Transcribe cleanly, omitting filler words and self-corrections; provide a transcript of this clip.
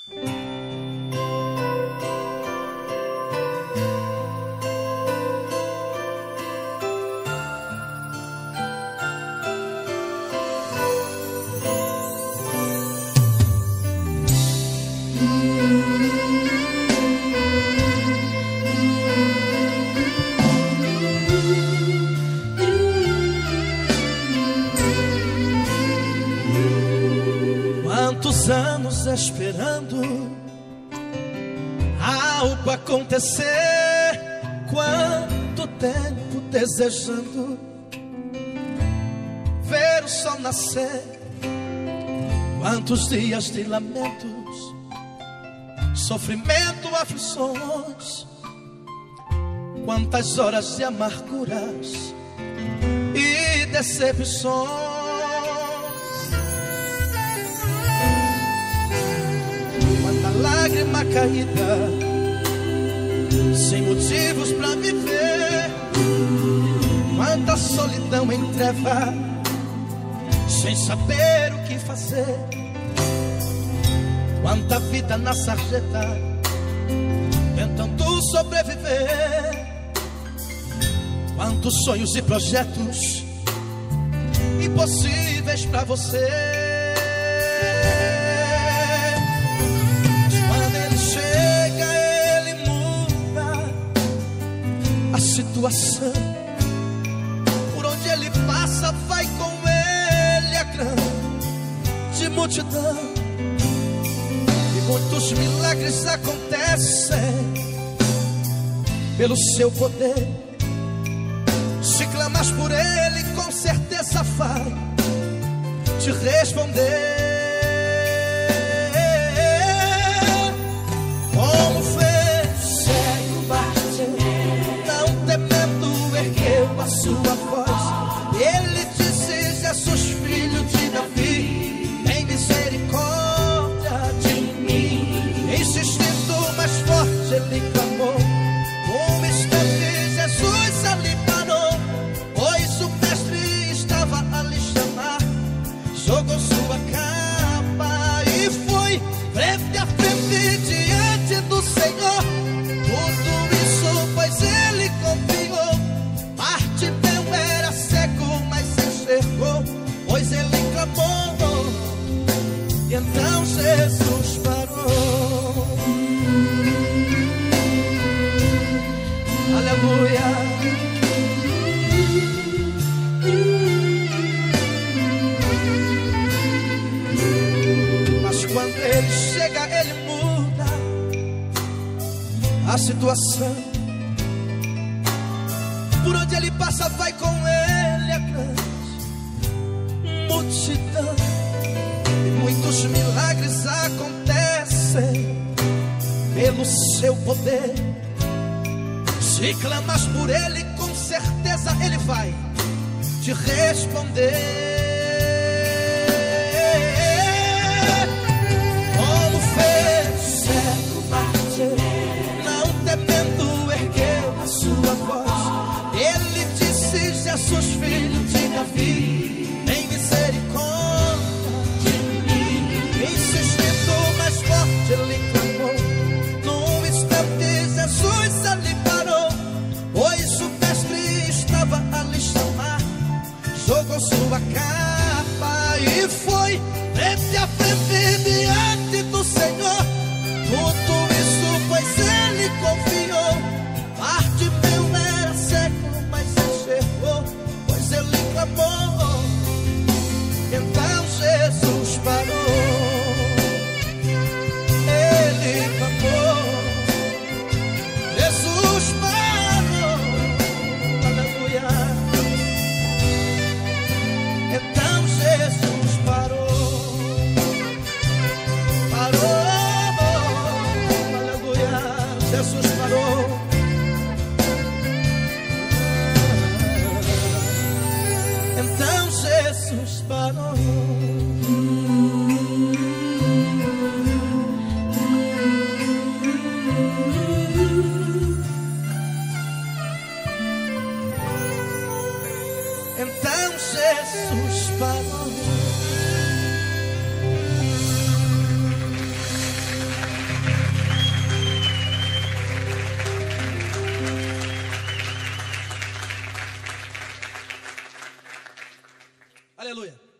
Quantos anos esperando algo acontecer, quanto tempo desejando ver o sol nascer, quantos dias de lamentos, sofrimento, aflições, quantas horas de amarguras e decepções. Lágrima caída, sem motivos pra viver. Quanta solidão em treva, sem saber o que fazer. Quanta vida na sarjeta, tentando sobreviver. Quantos sonhos e projetos impossíveis pra você. Situação, por onde ele passa, vai com ele a grande multidão. E muitos milagres acontecem pelo seu poder. Se clamas por ele, com certeza vai te responder. Como fez cego Bartimeu, temendo ergueu a sua voz. Ele disse: Jesus, filho de Davi, tem misericórdia de mim. Insistindo mais forte, ele clamou. Um instante, Jesus ali parou, pois o mestre estava a lhe chamar. Jogou sua capa e foi frente a frente diante do Senhor. Tudo isso, pois ele confiou. Bartimeu era cego, mas enxergou, pois ele clamou. E então Jesus parou. Aleluia. Mas quando ele chega, ele muda a situação. Por onde ele passa, vai com ele a grande multidão. E muitos milagres acontecem pelo seu poder. Se clamas por ele, com certeza ele vai te responder. Como fez cego Bartimeu, não temendo ergueu a sua voz. Ele disse: Jesus, filho de Davi, tem misericórdia de mim. Insistindo mais forte, ele clamou. Num instante, Jesus ali parou, pois o mestre estava a lhe chamar. Jogou sua cara Aleluia.